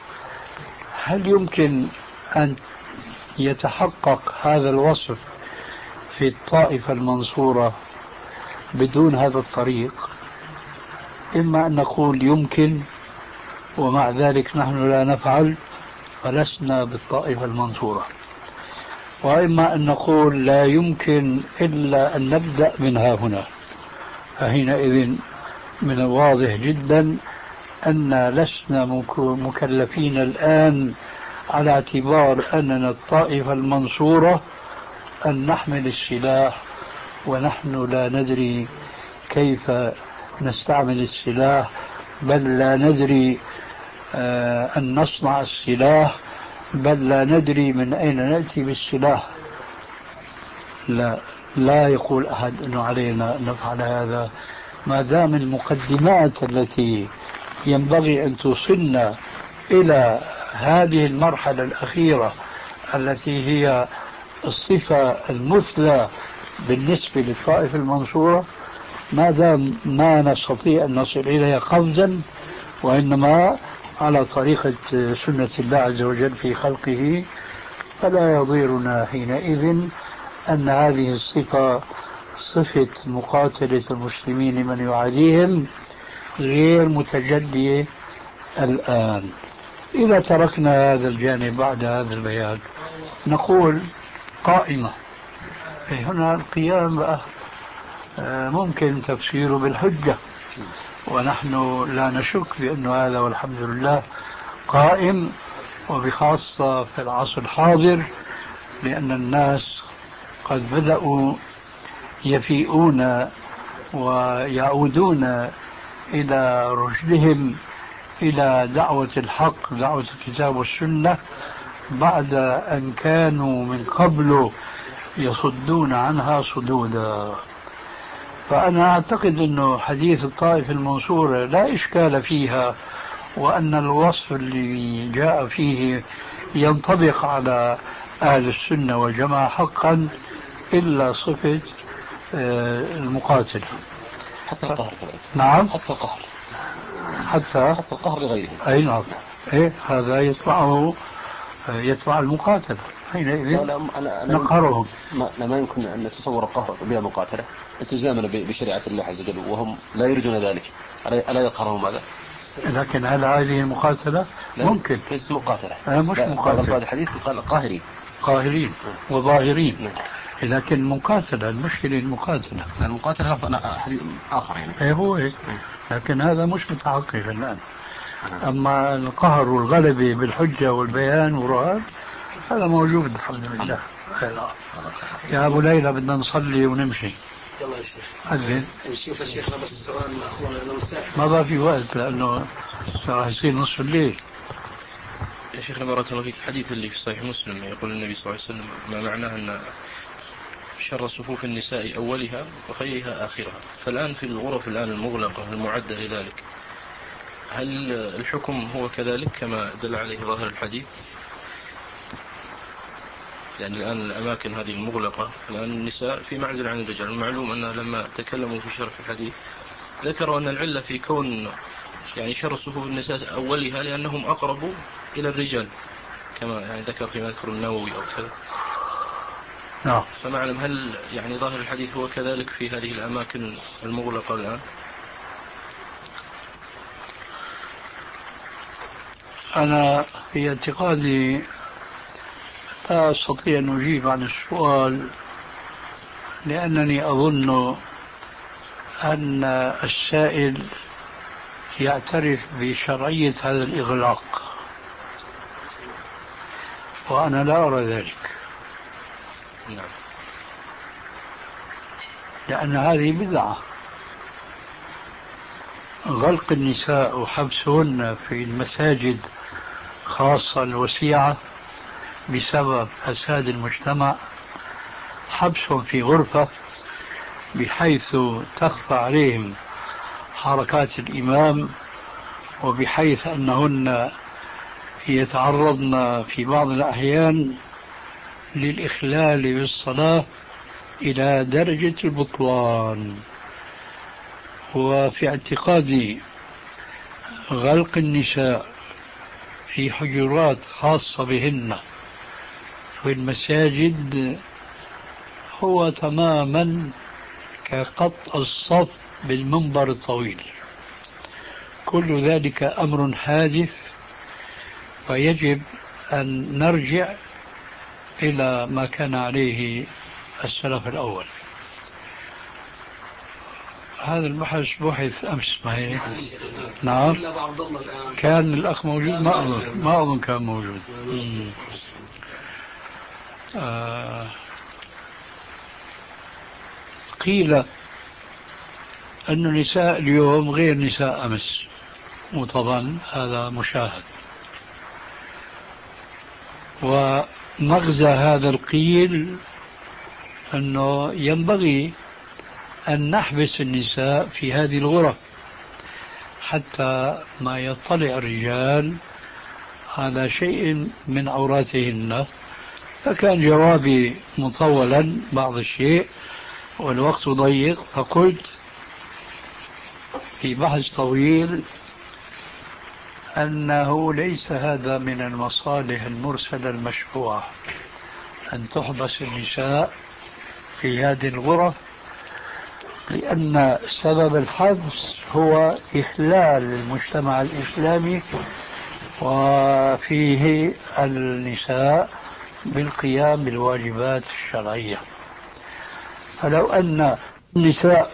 هل يمكن أن يتحقق هذا الوصف في الطائفة المنصورة بدون هذا الطريق؟ إما أن نقول يمكن ومع ذلك نحن لا نفعل فلسنا بالطائفة المنصورة، وإما أن نقول لا يمكن إلا أن نبدأ من ها هنا، فحينئذ من الواضح جدا أن لسنا مكلفين الآن على اعتبار أننا الطائفة المنصورة أن نحمل السلاح ونحن لا ندري كيف نستعمل السلاح، بل لا ندري آه أن نصنع السلاح، بل لا ندري من أين نأتي بالسلاح. لا لا يقول أحد أنه علينا أن نفعل هذا، ما دام المقدمات التي ينبغي أن توصلنا إلى هذه المرحلة الأخيرة التي هي الصفة المثلى بالنسبة للطائفة المنصورة، ما دام ما نستطيع أن نصل إليها قفزا، وإنما على طريقة سنة الله عز وجل في خلقه، فلا يضيرنا حينئذ أن هذه الصفة صفة مقاتلة المسلمين من يعاديهم غير متجدية الآن. إذا تركنا هذا الجانب بعد هذا البيان نقول قائمة. هنا القيام بقى ممكن تفسيره بالحجة، ونحن لا نشك بأن هذا والحمد لله قائم، وبخاصة في العصر الحاضر، لأن الناس قد بدأوا يفيئون ويعودون إلى رشدهم، إلى دعوة الحق، دعوة الكتاب والسنة، بعد أن كانوا من قبل يصدون عنها صدودا. فأنا أعتقد أنه حديث الطائفة المنصورة لا إشكال فيها، وأن الوصف اللي جاء فيه ينطبق على أهل السنة والجماعة حقا، إلا صفة المقاتل. حتى القهر كذلك. نعم، حتى القهر، حتى حتى القهر لغيره. أي نعم. إيه هذا يتبعه يتبع المقاتل، حينئذ نقهرهم. ما, ما يمكن أن نتصور القهر بلا مقاتلة التزامنا بشريعة الله عز وجل، وهم لا يريدون ذلك، ألا يقهرهم هذا؟ لكن هل هذه المقاتلة؟ ممكن. ليست مقاتلة. أنا مش مقاتلة. الحديث قال قاهرين قاهرين وظاهرين، لكن مقاتلة المشكلة المقاتلة المقاتلة حديث آخر يعني. إيه هو إيه، لكن هذا مش متحقق الآن. أما القهر والغلبة بالحجة والبيان والرهان هذا موجود الحمد لله. يا أبو ليلى بدنا نصلي ونمشي. يلا يا شيخ. أذن. نشوف يا شيخنا بس السؤال من أخونا لأنه مسافر. ما بقى في وقت لأنه راح يصير نصف الليل. يا شيخنا بارك الله فيك، الحديث اللي في صحيح مسلم يقول النبي صلى الله عليه وسلم ما معناه أن شر صفوف النساء أولها وخيرها آخرها، فالآن في الغرف الآن المغلقة المعدة لذلك، هل الحكم هو كذلك كما دل عليه ظاهر الحديث؟ لأن الآن الأماكن هذه المغلقة الآن النساء في معزل عن الرجال. المعلوم أن لما تكلموا في شرح الحديث ذكروا أن العلة في كون يعني شر صفوف النساء أولها لأنهم أقرب إلى الرجال كما يعني ذكر في مذكر النووي أو كذا. نعم. فمعلم هل يعني ظاهر الحديث هو كذلك في هذه الأماكن المغلقة الآن؟ أنا في اعتقادي لا أستطيع أن أجيب عن السؤال، لأنني أظن أن السائل يعترف بشرعية هذا الإغلاق، وأنا لا أرى ذلك. نعم. لأن هذه بدعة. غلق النساء وحبسهن في المساجد خاصة الوسيعة بسبب فساد المجتمع، حبسهم في غرفة بحيث تخفى عليهم حركات الإمام، وبحيث أنهن يتعرضن في بعض الأحيان للإخلال بالصلاة إلى درجة البطلان. وفي اعتقادي غلق النساء في حجرات خاصة بهن في المساجد هو تماما كقطع الصف بالمنبر الطويل. كل ذلك أمر حادث، ويجب أن نرجع إلى ما كان عليه السلف الأول. هذا البحث بحث أمس ما هيك؟ نعم. كان الأخ موجود؟ ما أظن ما أظن كان موجود. آه قيل أن نساء اليوم غير نساء أمس، وطبعا هذا مشاهد. ومغزى هذا القيل أنه ينبغي أن نحبس النساء في هذه الغرف حتى ما يطلع الرجال على شيء من عوراتهن. فكان جوابي مطولا بعض الشيء والوقت ضيق، فقلت في بحث طويل أنه ليس هذا من المصالح المرسلة المشروعة أن تحبس النساء في هذه الغرف، لأن سبب الحبس هو إخلال المجتمع الإسلامي وفيه النساء بالقيام بالواجبات الشرعية. فلو أن النساء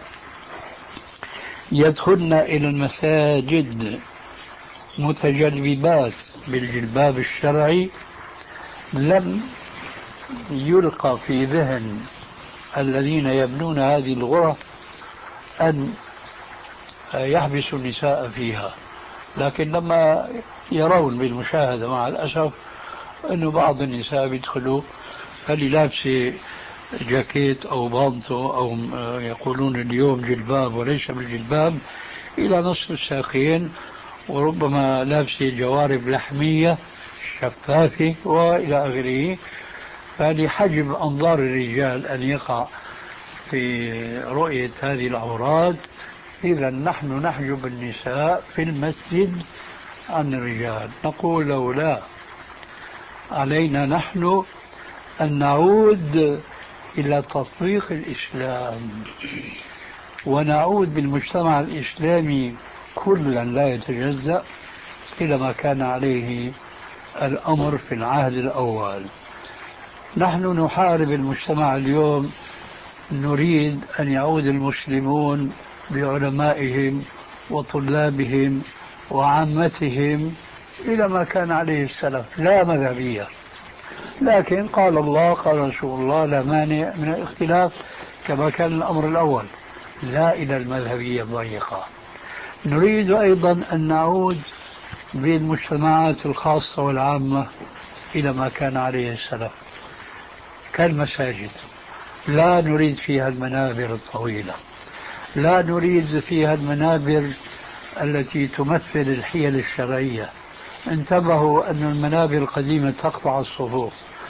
يدخلن إلى المساجد متجلبات بالجلباب الشرعي لم يلقى في ذهن الذين يبنون هذه الغرف أن يحبسوا النساء فيها. لكن لما يرون بالمشاهدة مع الأسف أن بعض النساء بيدخلوا اللي لابسة جاكيت أو بانتو أو يقولون اليوم جلباب وليس بالجلباب إلى نصف الساقين، وربما لابسة جوارب لحمية شفافة وإلى آخره. فلحجب أنظار الرجال أن يقع في رؤية هذه العورات، إذا نحن نحجب النساء في المسجد عن الرجال. نقول له لا، علينا نحن أن نعود إلى تطبيق الإسلام ونعود بالمجتمع الإسلامي كلا لا يتجزأ إلى ما كان عليه الأمر في العهد الأول. نحن نحارب المجتمع اليوم، نريد أن يعود المسلمون بعلمائهم وطلابهم وعامتهم إلى ما كان عليه السلف، لا مذهبية. لكن قال الله قال رسول الله لا مانع من الاختلاف كما كان الأمر الأول، لا إلى المذهبية الضيقة. نريد أيضا أن نعود بالمجتمعات الخاصة والعامة إلى ما كان عليه السلف كالمساجد. لا نريد فيها المنابر الطويلة، لا نريد فيها المنابر التي تمثل الحيل الشرعية. انتبهوا أن المنابر القديمة تقطع الصفوف،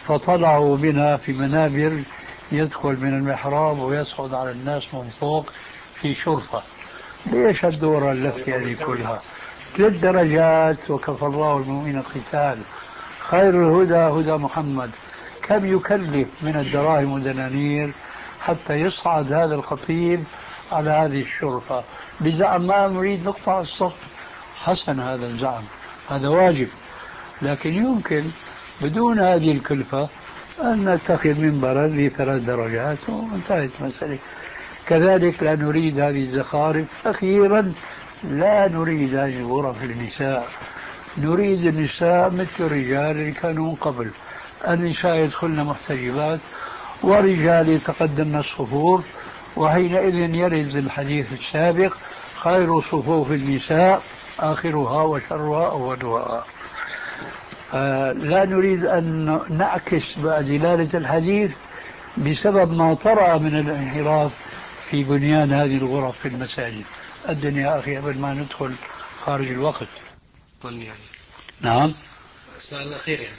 فطلعوا بنا في منابر يدخل من المحراب ويصعد على الناس من فوق في شرفة. ليش الدورة اللفتة هذه كلها؟ ثلاث درجات وكفى الله المؤمنين القتال. خير الهدى هدى محمد. كم يكلف من الدراهم والدنانير حتى يصعد هذا الخطيب على هذه الشرفة بزعم ما نريد نقطع الصف؟ حسن هذا الزعم، هذا واجب، لكن يمكن بدون هذه الكلفة أن نتخذ منبرا ذي ثلاث درجات وانتهت المسألة. كذلك لا نريد هذه الزخارف. أخيرا لا نريد هذه الغرف للنساء، نريد النساء مثل الرجال اللي كانوا من قبل. النساء يدخلن محتجبات ورجال يتقدمن الصفوف، وحينئذ يرد الحديث السابق خير صفوف النساء آخرها وشرها أولها. آه لا نريد أن نعكس دلالة الحديث بسبب ما طرأ من الانحراف في بنيان هذه الغرف في المساجد. الدنيا أخي قبل ما ندخل خارج الوقت. يعني. نعم. السؤال الأخير يعني.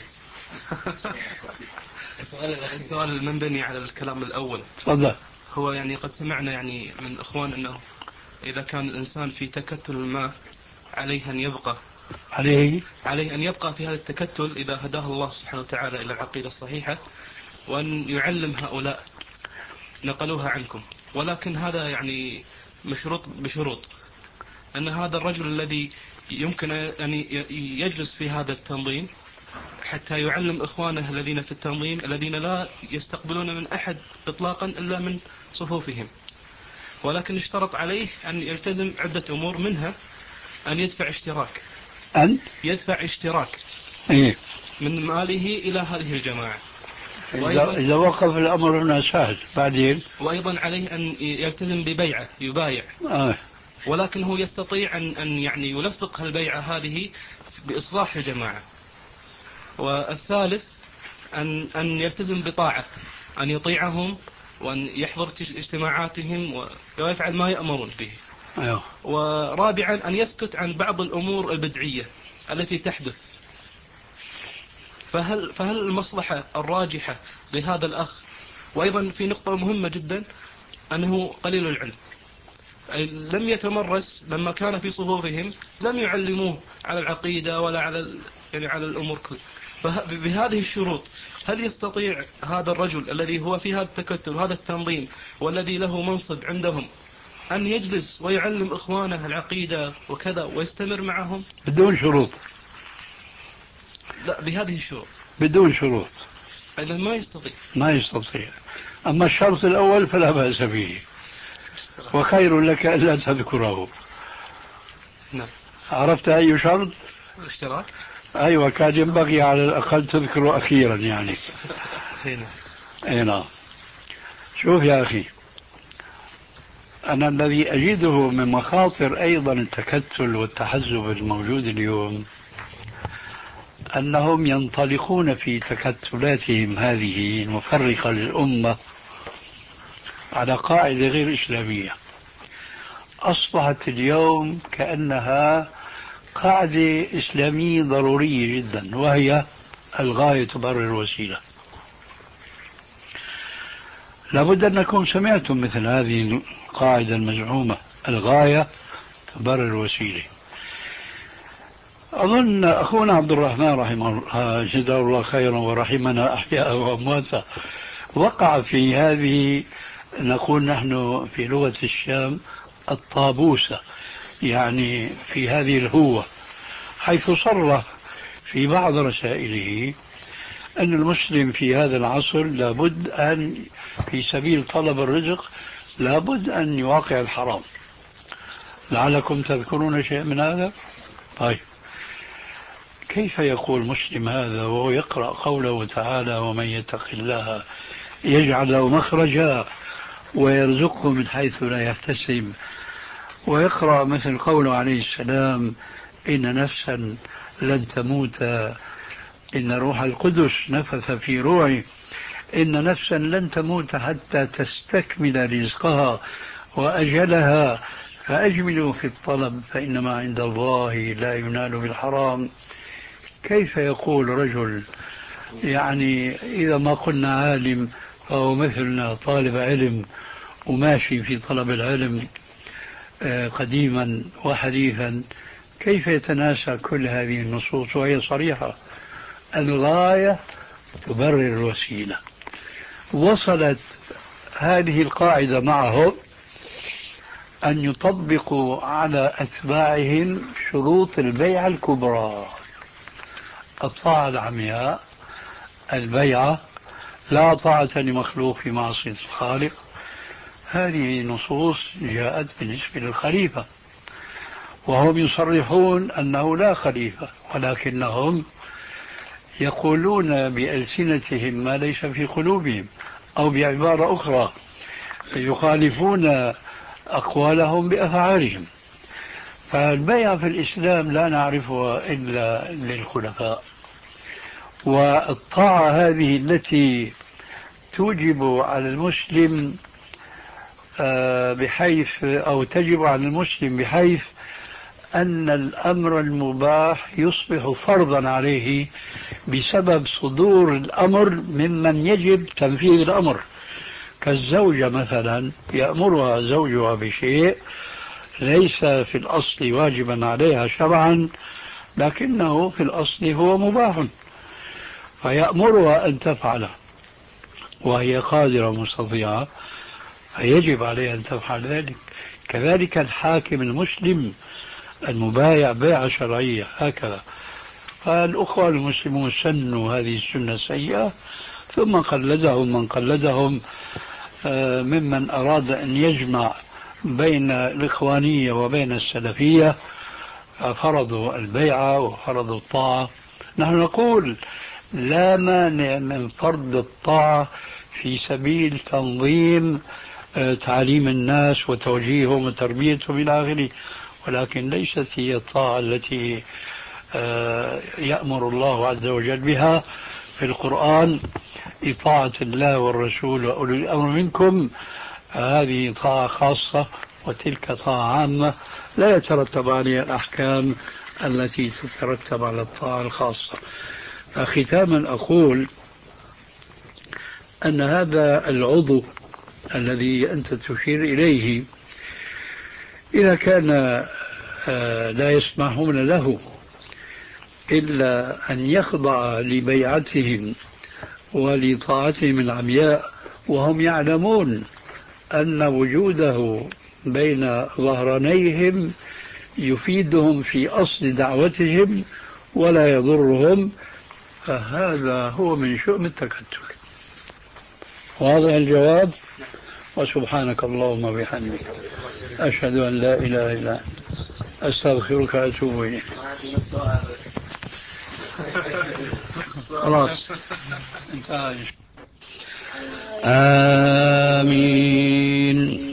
السؤال الأخير. السؤال المنبني على الكلام الأول. تفضل. هو يعني قد سمعنا يعني من الإخوان أنه إذا كان الإنسان في تكتل ما عليه أن يبقى عليه عليه أن يبقى في هذا التكتل إذا هداه الله سبحانه وتعالى إلى العقيدة الصحيحة، وأن يعلم هؤلاء نقلوها عنكم. ولكن هذا يعني مشروط بشروط أن هذا الرجل الذي يمكن أن يجلس في هذا التنظيم حتى يعلم إخوانه الذين في التنظيم الذين لا يستقبلون من أحد إطلاقا إلا من صفوفهم، ولكن اشترط عليه أن يلتزم عدة أمور، منها أن يدفع اشتراك أن يدفع اشتراك إيه؟ من ماله إلى هذه الجماعة. إذا وقف الأمر هنا سهل. بعدين وأيضا عليه أن يلتزم ببيعة يبايع. آه. ولكن هو يستطيع أن أن يعني يلفق هالبيعة هذه بإصلاح الجماعة. والثالث أن أن يلتزم بطاعة، أن يطيعهم وأن يحضر اجتماعاتهم ويفعل ما يأمرون به. أيوه. ورابعا أن يسكت عن بعض الأمور البدعية التي تحدث. فهل فهل المصلحة الراجحة لهذا الأخ؟ وأيضا في نقطة مهمة جدا أنه قليل العلم، أي لم يتمرس لما كان في صفوفهم، لم يعلموه على العقيدة ولا على يعني على الأمور كل. فبهذه الشروط هل يستطيع هذا الرجل الذي هو في هذا التكتل وهذا التنظيم والذي له منصب عندهم أن يجلس ويعلم إخوانه العقيدة وكذا ويستمر معهم بدون شروط؟ لا، بهذه الشروط. بدون شروط إذا ما يستطيع. ما يستطيع. أما الشرط الأول فلا بأس به، وخير لك ألا تذكره. نعم. عرفت أي شرط؟ الاشتراك. أيوة، كان ينبغي على الأقل تذكره أخيرا يعني. هنا. هنا. شوف يا أخي، أنا الذي أجده من مخاطر أيضا التكتل والتحزب الموجود اليوم أنهم ينطلقون في تكتلاتهم هذه المفرقة للأمة على قاعدة غير إسلامية. أصبحت اليوم كأنها قاعدة إسلامية ضرورية جدا، وهي الغاية تبرر الوسيلة. لابد أن نكون سمعتم مثل هذه القاعدة المزعومة، الغاية تبرر الوسيلة. أظن أخونا عبد الرحمن رحمه الله جزاه الله خيرا ورحمنا أحياء وأمواتا وقع في هذه، نقول نحن في لغة الشام الطابوسة، يعني في هذه الهوة، حيث صرح في بعض رسائله أن المسلم في هذا العصر لابد أن في سبيل طلب الرزق لابد أن يواقع الحرام. لعلكم تذكرون شيء من هذا؟ طيب، كيف يقول مسلم هذا وهو يقرأ قوله تعالى ومن يتق الله يجعل له مخرجا ويرزقه من حيث لا يحتسب، ويقرأ مثل قوله عليه السلام إن نفسا لن تموت إن روح القدس نفث في روعي، إن نفسا لن تموت حتى تستكمل رزقها وأجلها فأجملوا في الطلب فإنما عند الله لا ينال بالحرام. كيف يقول رجل يعني إذا ما قلنا عالم فهو مثلنا طالب علم وماشي في طلب العلم قديما وحديثا، كيف يتناسى كل هذه النصوص وهي صريحة؟ الغاية تبرر الوسيلة. وصلت هذه القاعدة معهم أن يطبقوا على أتباعهم شروط البيعة الكبرى: الطاعة العمياء، البيعة، لا طاعة لمخلوق في معصية الخالق. هذه نصوص جاءت بالنسبة للخليفة، وهم يصرحون أنه لا خليفة، ولكنهم يقولون بألسنتهم ما ليس في قلوبهم، أو بعبارة أخرى يخالفون أقوالهم بأفعالهم. فالبيعة في الإسلام لا نعرفها إلا للخلفاء، والطاعة هذه التي توجب على المسلم بحيث أو تجب على المسلم بحيث أن الأمر المباح يصبح فرضا عليه بسبب صدور الأمر ممن يجب تنفيذ الأمر، كالزوجة مثلا يأمرها زوجها بشيء ليس في الأصل واجبا عليها شرعا، لكنه في الأصل هو مباح، فيأمرها أن تفعله وهي قادرة مستطيعة، فيجب عليها أن تفعل ذلك. كذلك الحاكم المسلم المبايع بيعة شرعية هكذا. فالأخوة المسلمون سنوا هذه السنة السيئة، ثم قلدهم من قلدهم ممن أراد أن يجمع بين الإخوانية وبين السلفية، فرضوا البيعة وفرضوا الطاعة. نحن نقول لا مانع من فرض الطاعة في سبيل تنظيم تعليم الناس وتوجيههم وتربيتهم إلى آخره، ولكن ليست هي الطاعة التي يأمر الله عز وجل بها في القرآن: إطاعة الله والرسول وأولي الأمر منكم. هذه طاعة خاصة وتلك طاعة عامة لا يترتب عليها الأحكام التي تترتب على الطاعة الخاصة. ختاما أقول أن هذا العضو الذي أنت تشير إليه إذا كان لا يسمحون له إلا أن يخضع لبيعتهم ولطاعتهم العمياء، وهم يعلمون أن وجوده بين ظهرانيهم يفيدهم في أصل دعوتهم ولا يضرهم، فهذا هو من شؤم التكتل. واضح الجواب؟ وسبحانك اللهم وبحمدك أشهد أن لا إله إلا أنت أستغفرك وأتوب إليك. خلاص انتهى. آمين.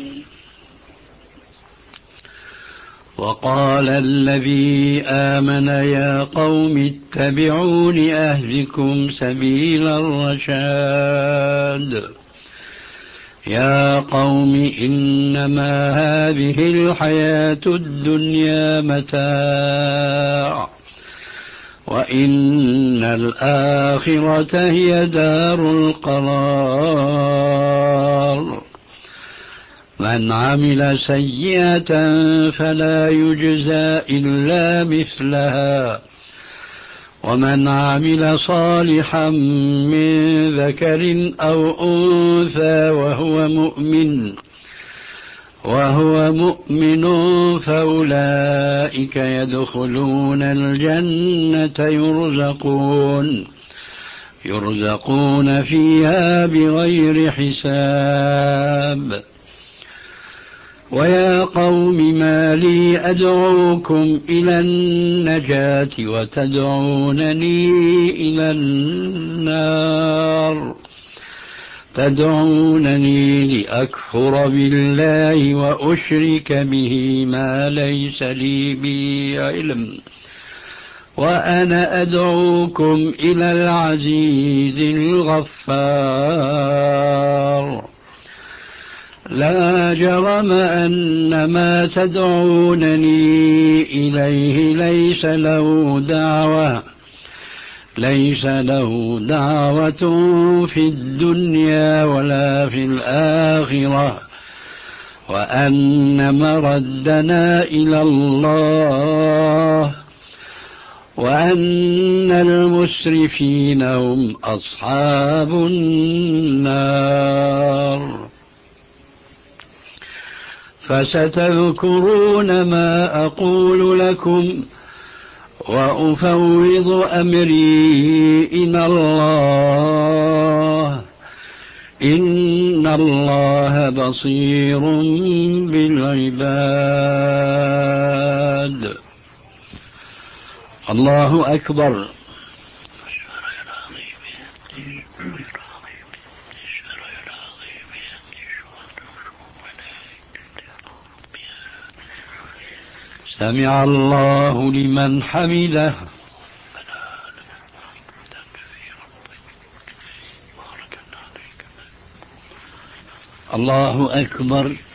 وقال الذي آمن يا قوم اتبعون أهدكم سبيل الرشاد. يا قوم إنما هذه الحياة الدنيا متاع وإن الآخرة هي دار القرار. من عمل سيئة فلا يجزى إلا مثلها ومن عمل صالحا من ذكر أو أنثى وهو مؤمن وهو مؤمن فأولئك يدخلون الجنة يرزقون يرزقون فيها بغير حساب. ويا قوم ما لي أدعوكم إلى النجاة وتدعونني إلى النار تدعونني لأكفر بالله وأشرك به ما ليس لي به علم وأنا أدعوكم إلى العزيز الغفار. لا جرم أن ما تدعونني إليه ليس له دعوة ليس له دعوة في الدنيا ولا في الآخرة وأن مردنا إلى الله وأن المسرفين هم أصحاب النار. فستذكرون ما أقول لكم وأفوض أمري إلى الله إن الله بصير بالعباد. الله أكبر. سمع الله لمن حمده. الله أكبر.